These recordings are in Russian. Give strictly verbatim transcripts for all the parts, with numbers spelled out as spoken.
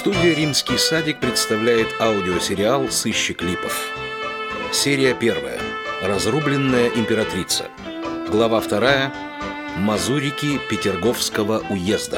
Студия «Римский садик» представляет аудиосериал «Сыщик Липов». Серия первая. Разрубленная императрица. Глава вторая. Мазурики Петерговского уезда.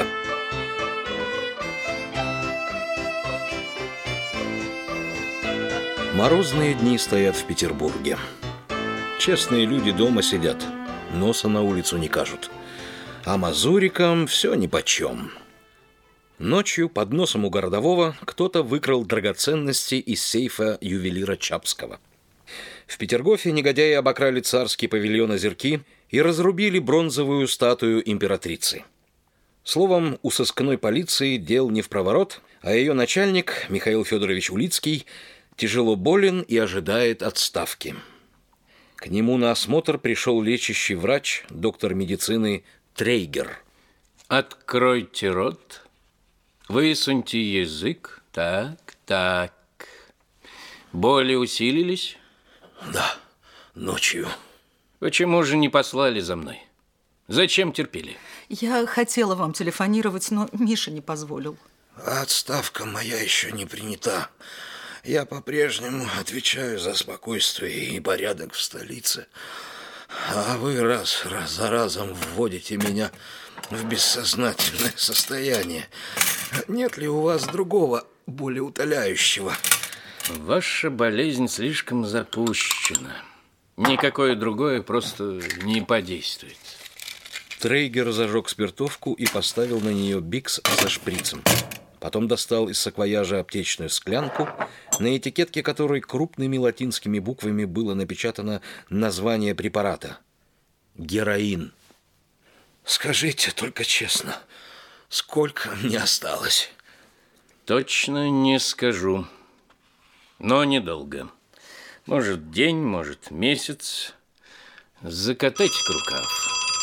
Морозные дни стоят в Петербурге. Честные люди дома сидят, носа на улицу не кажут. А мазурикам все нипочем. Ночью под носом у городового кто-то выкрал драгоценности из сейфа ювелира Чапского. В Петергофе негодяи обокрали царский павильон Озерки и разрубили бронзовую статую императрицы. Словом, у сыскной полиции дел не впроворот, а ее начальник, Михаил Федорович Улицкий, тяжело болен и ожидает отставки. К нему на осмотр пришел лечащий врач, доктор медицины Трейгер. Откройте рот, высуньте язык. Так, так. Боли усилились? Да, ночью. Почему же не послали за мной? Зачем терпели? Я хотела вам телефонировать, но Миша не позволил. Отставка моя еще не принята. Я по-прежнему отвечаю за спокойствие и порядок в столице. А вы раз, раз за разом вводите меня в бессознательное состояние. Нет ли у вас другого, более утоляющего? Ваша болезнь слишком запущена. Никакое другое просто не подействует. Трейгер зажег спиртовку и поставил на нее бикс со шприцем. Потом достал из саквояжа аптечную склянку, на этикетке которой крупными латинскими буквами было напечатано название препарата – героин. Скажите только честно, сколько мне осталось? Точно не скажу, но недолго. Может, день, может, месяц. Закатайте-ка рукав.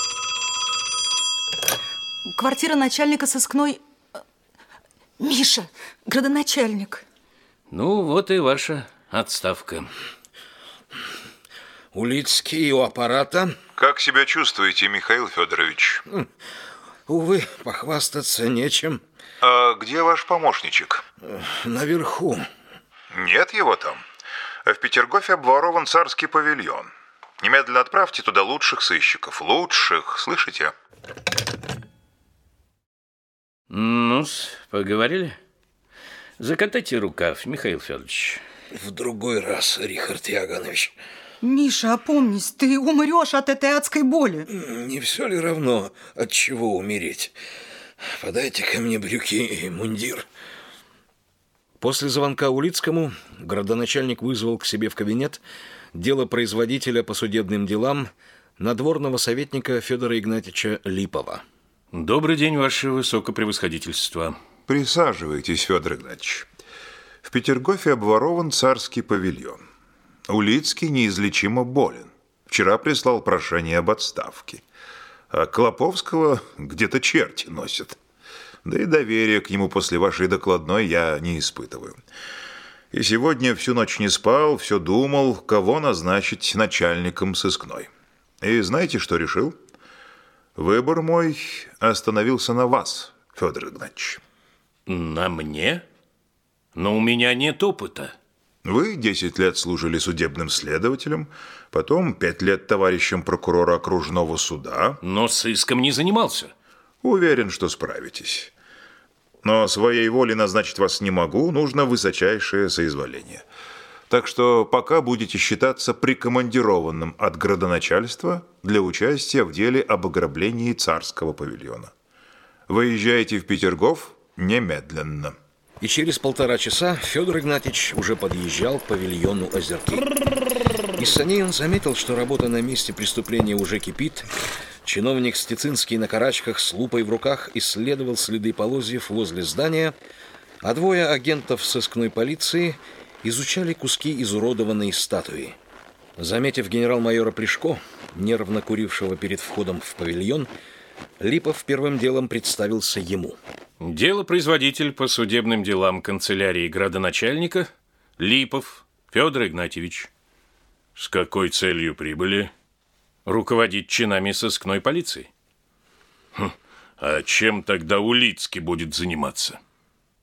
Квартира начальника сыскной... Миша, градоначальник. Ну, вот и ваша отставка. Улицкий у аппарата. Как себя чувствуете, Михаил Федорович? Увы, похвастаться нечем. А где ваш помощничек? Наверху. Нет его там. В Петергофе обворован царский павильон. Немедленно отправьте туда лучших сыщиков. Лучших, слышите? Ну-с, поговорили? Закатайте рукав, Михаил Федорович. В другой раз, Рихард Яганович. Миша, опомнись, ты умрешь от этой адской боли. Не все ли равно, от чего умереть? Подайте ко мне брюки и мундир. После звонка Улицкому градоначальник вызвал к себе в кабинет делопроизводителя по судебным делам, надворного советника Федора Игнатьевича Липова. Добрый день, ваше высокопревосходительство. Присаживайтесь, Федор Игнатьевич. В Петергофе обворован царский павильон. Улицкий неизлечимо болен. Вчера прислал прошение об отставке. А Клоповского где-то черти носят. Да и доверия к нему после вашей докладной я не испытываю. И сегодня всю ночь не спал, все думал, кого назначить начальником сыскной. И знаете, что решил? Выбор мой остановился на вас, Федор Игнатьевич. На мне? Но у меня нет опыта. Вы десять лет служили судебным следователем, потом пять лет товарищем прокурора окружного суда. Но сыском не занимался. Уверен, что справитесь. Но своей волей назначить вас не могу, нужно высочайшее соизволение. Так что пока будете считаться прикомандированным от градоначальства для участия в деле об ограблении царского павильона. Выезжайте в Петергоф немедленно. И через полтора часа Федор Игнатьевич уже подъезжал к павильону Озерки. Из саней он заметил, что работа на месте преступления уже кипит. Чиновник Стецинский на карачках с лупой в руках исследовал следы полозьев возле здания, а двое агентов сыскной полиции изучали куски изуродованной статуи. Заметив генерал-майора Плешко, нервно курившего перед входом в павильон, Липов первым делом представился ему. Делопроизводитель по судебным делам канцелярии градоначальника Липов Федор Игнатьевич. С какой целью прибыли? Руководить чинами сыскной полиции. Хм, а чем тогда Улицкий будет заниматься?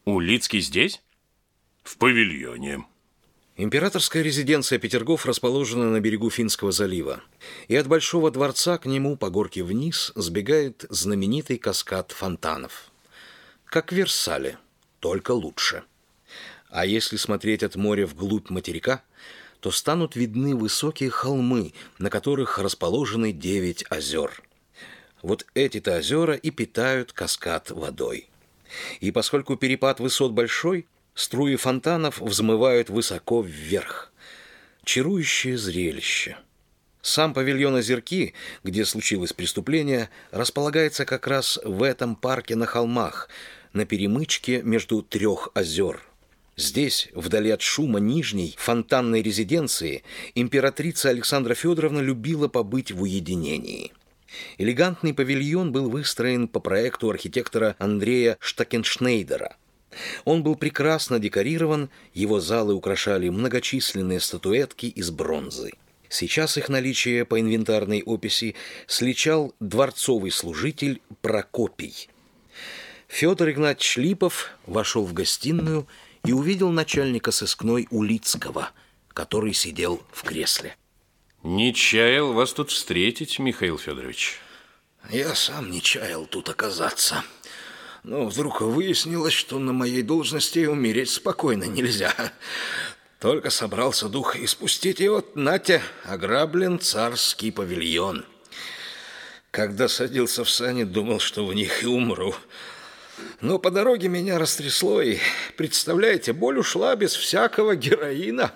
Улицкий здесь? В павильоне. Императорская резиденция Петергоф расположена на берегу Финского залива, и от Большого дворца к нему по горке вниз сбегает знаменитый каскад фонтанов. Как в Версале, только лучше. А если смотреть от моря вглубь материка, то станут видны высокие холмы, на которых расположены девять озер. Вот эти-то озера и питают каскад водой. И поскольку перепад высот большой, струи фонтанов взмывают высоко вверх. Чарующее зрелище. Сам павильон Озерки, где случилось преступление, располагается как раз в этом парке на холмах, на перемычке между трех озер. Здесь, вдали от шума нижней фонтанной резиденции, императрица Александра Федоровна любила побыть в уединении. Элегантный павильон был выстроен по проекту архитектора Андрея Штакеншнейдера. Он был прекрасно декорирован, его залы украшали многочисленные статуэтки из бронзы. Сейчас их наличие по инвентарной описи сличал дворцовый служитель Прокопий. Федор Игнатьевич Липов вошел в гостиную и увидел начальника сыскной Улицкого, который сидел в кресле. Не чаял вас тут встретить, Михаил Федорович. Я сам не чаял тут оказаться. Но вдруг выяснилось, что на моей должности умереть спокойно нельзя. Только собрался дух испустить, и вот, нате, ограблен царский павильон. Когда садился в сани, думал, что в них и умру. Но по дороге меня растрясло, и, представляете, боль ушла без всякого героина.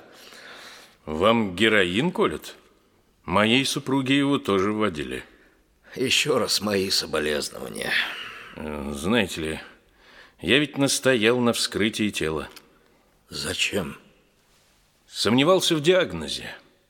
Вам героин колют? Моей супруге его тоже вводили. Еще раз мои соболезнования. Знаете ли, я ведь настоял на вскрытии тела. Зачем? Сомневался в диагнозе.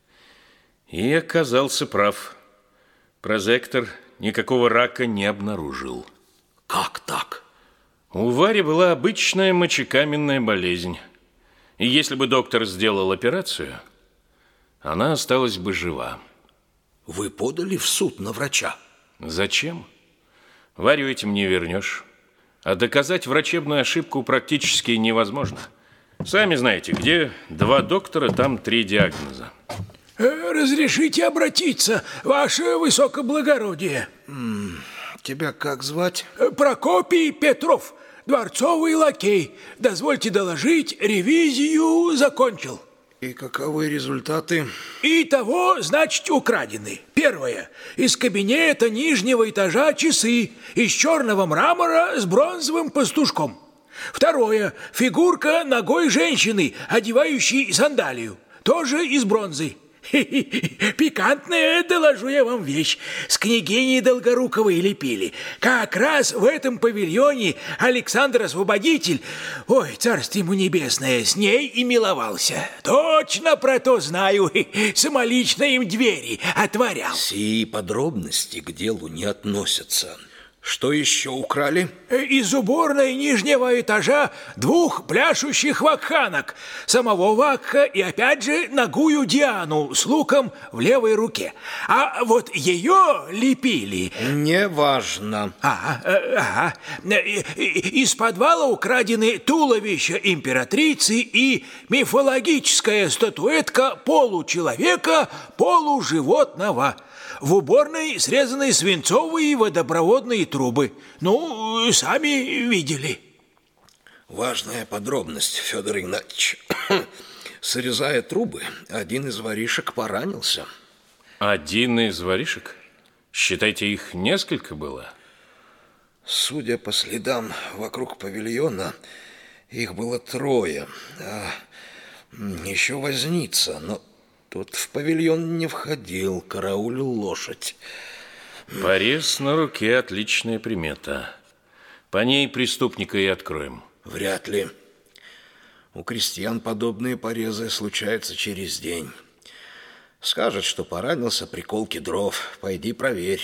И оказался прав. Прозектор никакого рака не обнаружил. Как так? У Вари была обычная мочекаменная болезнь. И если бы доктор сделал операцию, она осталась бы жива. Вы подали в суд на врача? Зачем? Варю этим не вернешь. А доказать врачебную ошибку практически невозможно. Сами знаете, где два доктора, там три диагноза. Разрешите обратиться, ваше высокоблагородие. М-м, тебя как звать? Прокопий Петров, дворцовый лакей. Дозвольте доложить, ревизию закончил. И каковы результаты? Итого, значит, украдены. Первое. Из кабинета нижнего этажа часы из черного мрамора с бронзовым пастушком. Второе. Фигурка ногой женщины, одевающей сандалию. Тоже из бронзы. Пикантная, доложу я вам вещь. С княгиней Долгоруковой лепили. Как раз в этом павильоне Александр Освободитель, ой, царствие ему небесное, с ней и миловался. Точно про то знаю. Самолично им двери отворял. Сии подробности к делу не относятся. Что еще украли? Из уборной нижнего этажа двух пляшущих вакханок. Самого Вакха и опять же нагую Диану с луком в левой руке. А вот ее лепили... Неважно. А, ага. Из подвала украдены туловище императрицы и мифологическая статуэтка получеловека, полуживотного. В уборной срезаны свинцовые водопроводные трубы. Ну, сами видели. Важная подробность, Федор Игнатьевич. Срезая трубы, один из воришек поранился. Один из воришек? Считайте, их несколько было? Судя по следам вокруг павильона, их было трое. А еще возница, но... Тот в павильон не входил, караулил лошадь. Порез на руке – отличная примета. По ней преступника и откроем. Вряд ли. У крестьян подобные порезы случаются через день. Скажет, что поранился при колке дров. Пойди проверь.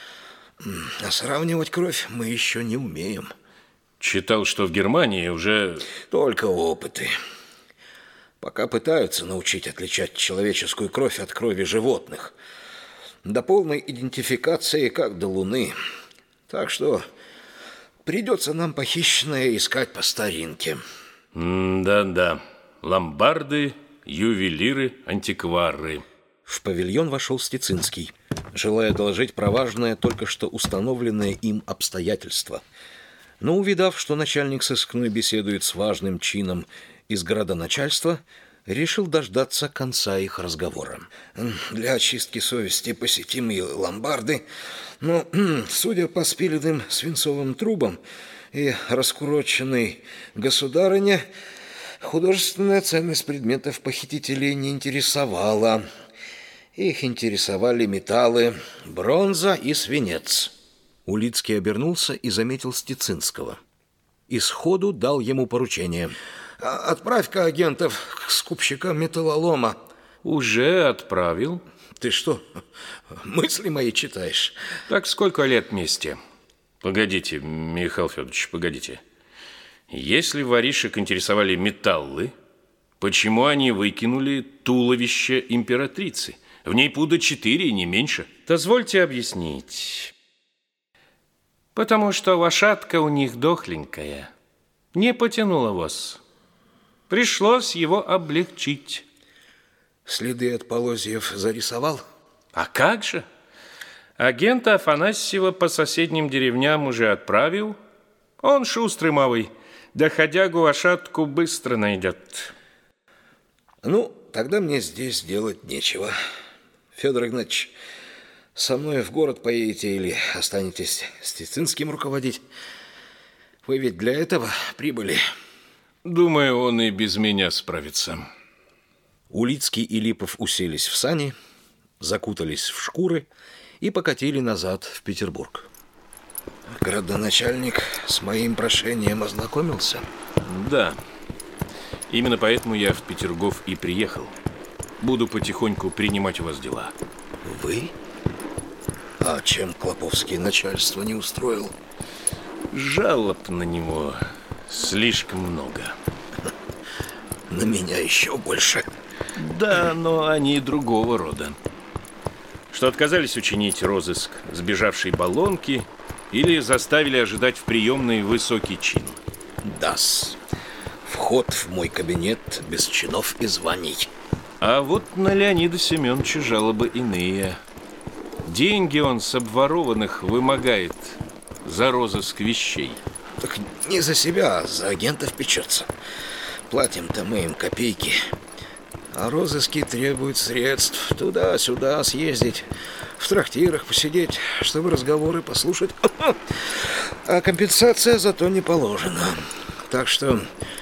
А сравнивать кровь мы еще не умеем. Читал, что в Германии уже... Только опыты. Пока пытаются научить отличать человеческую кровь от крови животных. До полной идентификации как до Луны. Так что Придется нам похищенное искать по старинке. Да-да. Ломбарды, ювелиры, антиквары. В павильон вошел Стецинский, желая доложить про важное, только что установленное им обстоятельство. Но увидав, что начальник сыскной беседует с важным чином из градоначальства, решил дождаться конца их разговора. Для очистки совести посетим и ломбарды, но, судя по спиленным свинцовым трубам и раскуроченной государыне, художественная ценность предметов похитителей не интересовала. Их интересовали металлы, бронза и свинец. Улицкий обернулся и заметил Стецинского. И сходу дал ему поручение. Отправь-ка агентов к скупщикам металлолома. Уже отправил. Ты что, мысли мои читаешь? Так сколько лет вместе? Погодите, Михаил Федорович, погодите. Если воришек интересовали металлы, почему они выкинули туловище императрицы? В ней пуда четыре и не меньше. Дозвольте объяснить. Потому что лошадка у них дохленькая. Не потянула воз. Пришлось его облегчить. Следы от полозьев зарисовал? А как же? Агента Афанасьева по соседним деревням уже отправил. Он шустрый малый. Доходягу лошадку быстро найдет. Ну, тогда мне здесь делать нечего. Федор Игнатьевич, со мной в город поедете или останетесь Стецинским руководить? Вы ведь для этого прибыли. Думаю, он и без меня справится. Улицкий и Липов уселись в сани, закутались в шкуры и покатили назад в Петербург. Градоначальник с моим прошением ознакомился? Да. Именно поэтому я в Петергоф и приехал. Буду потихоньку принимать у вас дела. Вы? А чем Клоповский начальство не устроил? Жалоб на него слишком много. На меня еще больше. Да, но они другого рода. Что отказались учинить розыск сбежавшей баллонки или заставили ожидать в приемной высокий чин. Да-с. Вход в мой кабинет без чинов и званий. А вот на Леонида Семеновича жалобы иные. Деньги он с обворованных вымогает за розыск вещей. Так не за себя, а за агентов печется. Платим-то мы им копейки. А розыски требуют средств. Туда-сюда съездить, в трактирах посидеть, чтобы разговоры послушать. А компенсация зато не положена. Так что,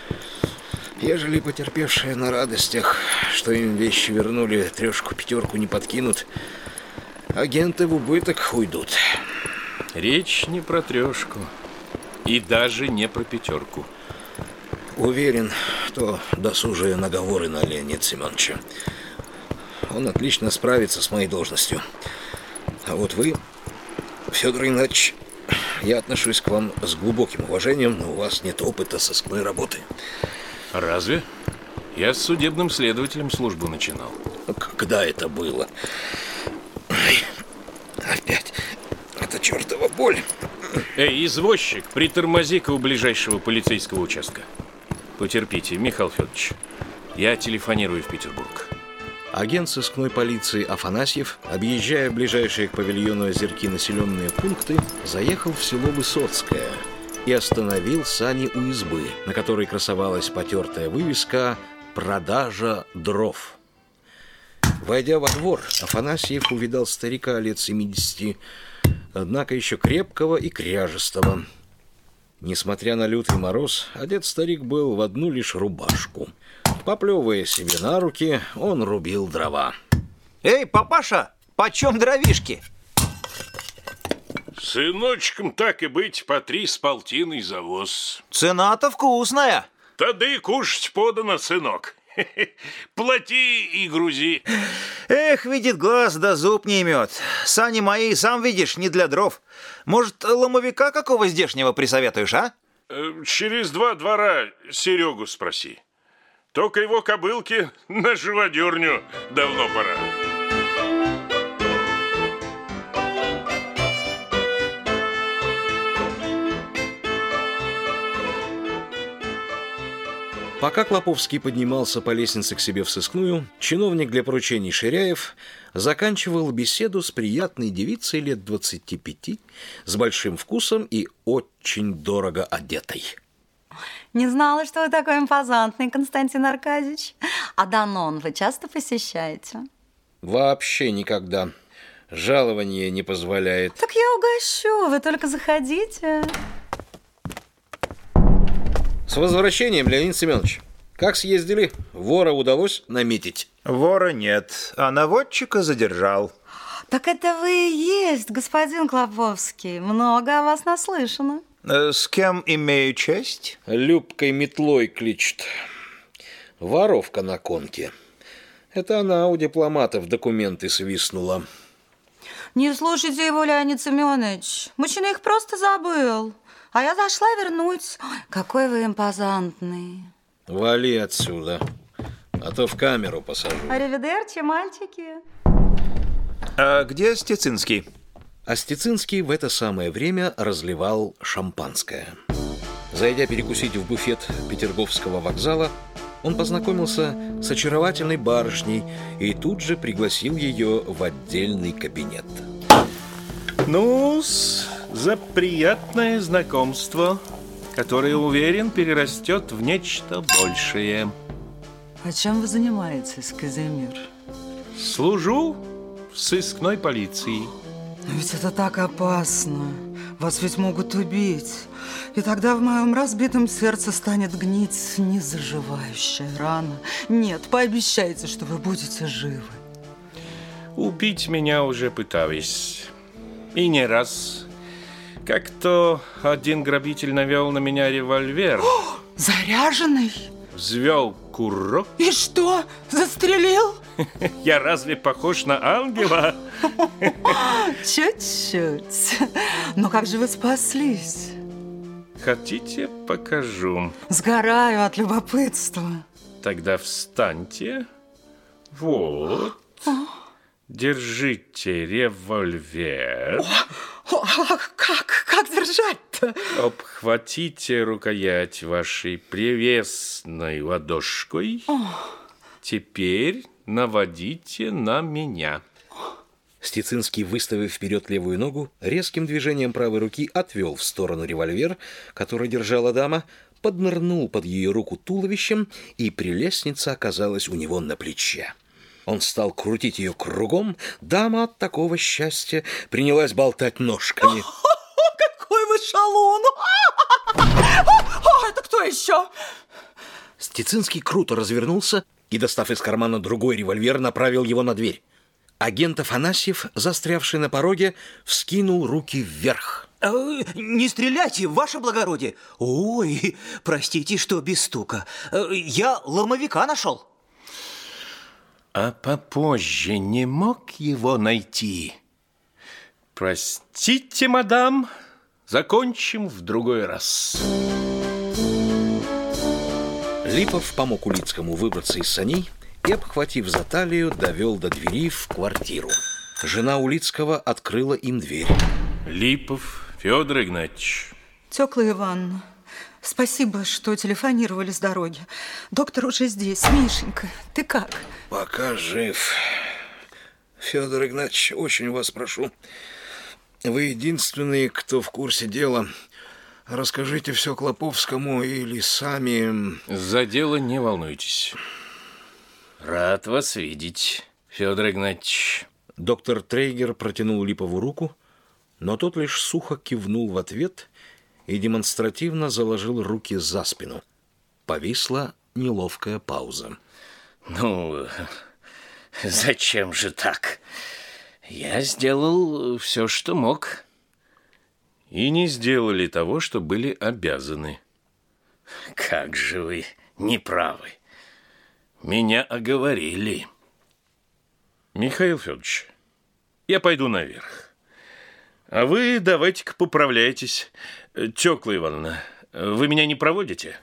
ежели потерпевшие на радостях, что им вещи вернули, трешку-пятерку не подкинут, агенты в убыток уйдут. Речь не про трешку. И даже не про пятерку. Уверен, что досужие наговоры на Леонида Семеновича. Он отлично справится с моей должностью. А вот вы, Федор Игнатьевич, я отношусь к вам с глубоким уважением, но у вас нет опыта сыскной работы. Разве? Я с судебным следователем службу начинал. Когда это было? Ой, опять эта чертова боль. Эй, извозчик, притормози-ка у ближайшего полицейского участка. Потерпите, Михаил Федорович. Я телефонирую в Петербург. Агент сыскной полиции Афанасьев, объезжая ближайшие к павильону озерки населенные пункты, заехал в село Высоцкое и остановил сани у избы, на которой красовалась потертая вывеска «Продажа дров». Войдя во двор, Афанасьев увидал старика лет семидесяти, однако еще крепкого и кряжестого. Несмотря на лютый мороз, одет старик был в одну лишь рубашку. Поплевывая себе на руки, он рубил дрова. Эй, папаша, почем дровишки? Сыночком, так и быть, по три с полтиной за воз. Цена-то вкусная. Тогда и кушать подано, сынок. Плати и грузи. Эх, видит глаз, да зуб не имет. Сани мои, сам видишь, не для дров. Может, ломовика какого здешнего присоветуешь, а? Через два двора Серегу спроси. Только его кобылки на живодерню давно пора. Пока Клоповский поднимался по лестнице к себе в сыскную, чиновник для поручений Ширяев заканчивал беседу с приятной девицей лет двадцати пяти, с большим вкусом и очень дорого одетой. Не знала, что вы такой импозантный, Константин Аркадьевич. А Данон вы часто посещаете? Вообще никогда. Жалование не позволяет. Так я угощу, вы только заходите. С возвращением, Леонид Семенович. Как съездили? Вора удалось наметить? Вора нет, а наводчика задержал. Так это вы и есть, господин Клоповский. Много о вас наслышано. Э, с кем имею честь? Любкой Метлой кличет. Воровка на конке. Это она у дипломатов документы свистнула. Не слушайте его, Леонид Семенович. Мужчина их просто забыл. А я зашла вернуть. Ой, какой вы импозантный. Вали отсюда, а то в камеру посажу. Аривидерчи, мальчики. А где Стецинский? А Стецинский в это самое время разливал шампанское. Зайдя перекусить в буфет Петерговского вокзала, он познакомился с очаровательной барышней и тут же пригласил ее в отдельный кабинет. Ну-с, за приятное знакомство, которое, уверен, перерастет в нечто большее. А чем вы занимаетесь, Казимир? Служу в сыскной полиции. Но ведь это так опасно. Вас ведь могут убить. И тогда в моем разбитом сердце станет гнить незаживающая рана. Нет, пообещайте, что вы будете живы. Убить меня уже пытались. И не раз. Как-то один грабитель навел на меня револьвер. О, заряженный? Взвел курок. И что, застрелил? Я разве похож на ангела? Чуть-чуть. Но как же вы спаслись? Хотите, покажу? Сгораю от любопытства. Тогда встаньте. Вот. Держите револьвер. О, о, как? Как держать-то? Обхватите рукоять вашей прелестной ладошкой. О. Теперь наводите на меня. Стецинский, выставив вперед левую ногу, резким движением правой руки отвел в сторону револьвер, который держала дама, поднырнул под ее руку туловищем, и прелестница оказалась у него на плече. Он стал крутить ее кругом, дама от такого счастья принялась болтать ножками. Какой вы шалун! Это кто еще? Стецинский круто развернулся и, достав из кармана другой револьвер, направил его на дверь. Агент Афанасьев, застрявший на пороге, вскинул руки вверх. Э, не стреляйте, ваше благородие. Ой, простите, что без стука. Э, я ломовика нашел. А попозже не мог его найти? Простите, мадам, закончим в другой раз. Липов помог Улицкому выбраться из саней и, обхватив за талию, довел до двери в квартиру. Жена Улицкого открыла им дверь. Липов Федор Игнатьевич. Тёкла Ивановна, спасибо, что телефонировали с дороги. Доктор уже здесь. Мишенька, ты как? Пока жив. Федор Игнатьевич, очень вас прошу. Вы единственный, кто в курсе дела. Расскажите все Клоповскому или сами... За дело не волнуйтесь. Рад вас видеть, Федор Игнатьевич. Доктор Трейгер протянул Липову руку, но тот лишь сухо кивнул в ответ и демонстративно заложил руки за спину. Повисла неловкая пауза. Ну, зачем же так? Я сделал все, что мог. И не сделали того, что были обязаны. Как же вы неправы. Меня оговорили. Михаил Федорович, я пойду наверх. А вы давайте-ка поправляйтесь. Тёкла Ивановна, вы меня не проводите?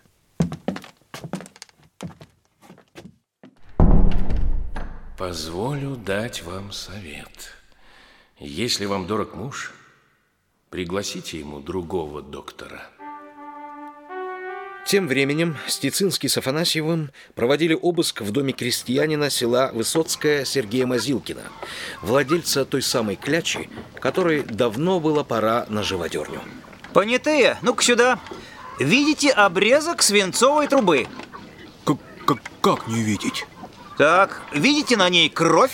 Позволю дать вам совет. Если вам дорог муж, пригласите ему другого доктора. Тем временем Стецинский с Афанасьевым проводили обыск в доме крестьянина села Высоцкое Сергея Мазилкина, владельца той самой клячи, которой давно было пора на живодерню. Понятые, ну-ка сюда. Видите обрезок свинцовой трубы? Как, как, как не видеть? Так, видите на ней кровь?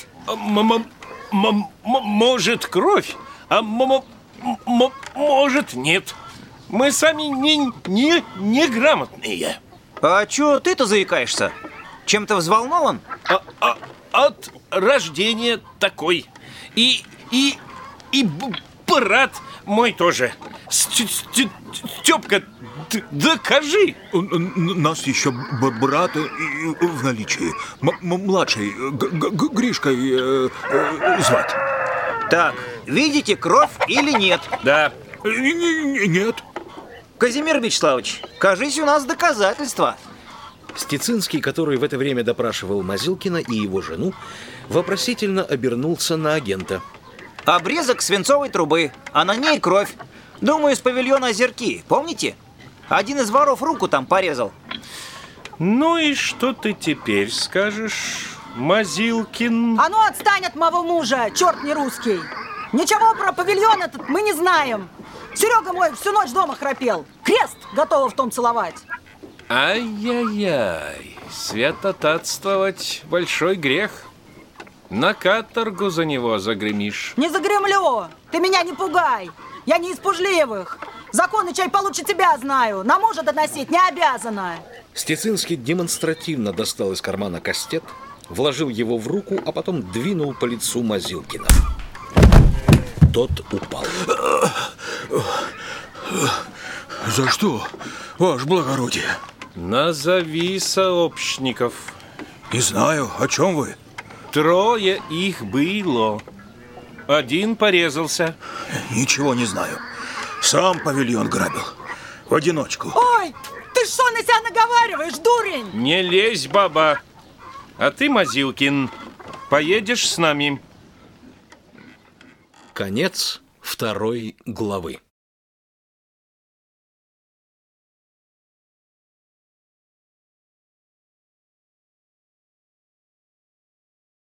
Может, кровь, а может, нет. Мы сами не, не, не грамотные. А чё ты-то заикаешься? Чем-то взволнован? А, а, от рождения такой. И, и, и брат мой тоже. Стёпка, докажи. Нас еще брат в наличии. Младший, Гришкой звать. Так, видите кровь или нет? Да. Нет. Казимир Вячеславович, кажись, у нас доказательства. Стецинский, который в это время допрашивал Мазилкина и его жену, вопросительно обернулся на агента. Обрезок свинцовой трубы, а на ней кровь. Думаю, из павильона «Озерки», помните? Один из воров руку там порезал. Ну и что ты теперь скажешь, Мазилкин? А ну отстань от моего мужа, черт не русский. Ничего про павильон этот мы не знаем. Серега мой всю ночь дома храпел. Крест готова в том целовать. Ай-яй-яй, святотатствовать большой грех. На каторгу за него загремишь. Не загремлю, ты меня не пугай. Я не из пужливых. Законы чай получше тебя знаю. На мужа доносить не обязана. Стецинский демонстративно достал из кармана кастет, вложил его в руку, а потом двинул по лицу Мазилкина. Тот упал. За что, ваше благородие? Назови сообщников. Не знаю, о чем вы? Трое их было. Один порезался. Ничего не знаю. Сам павильон грабил. В одиночку. Ой, ты что на себя наговариваешь, дурень? Не лезь, баба. А ты, Мазилкин, поедешь с нами. Конец второй главы.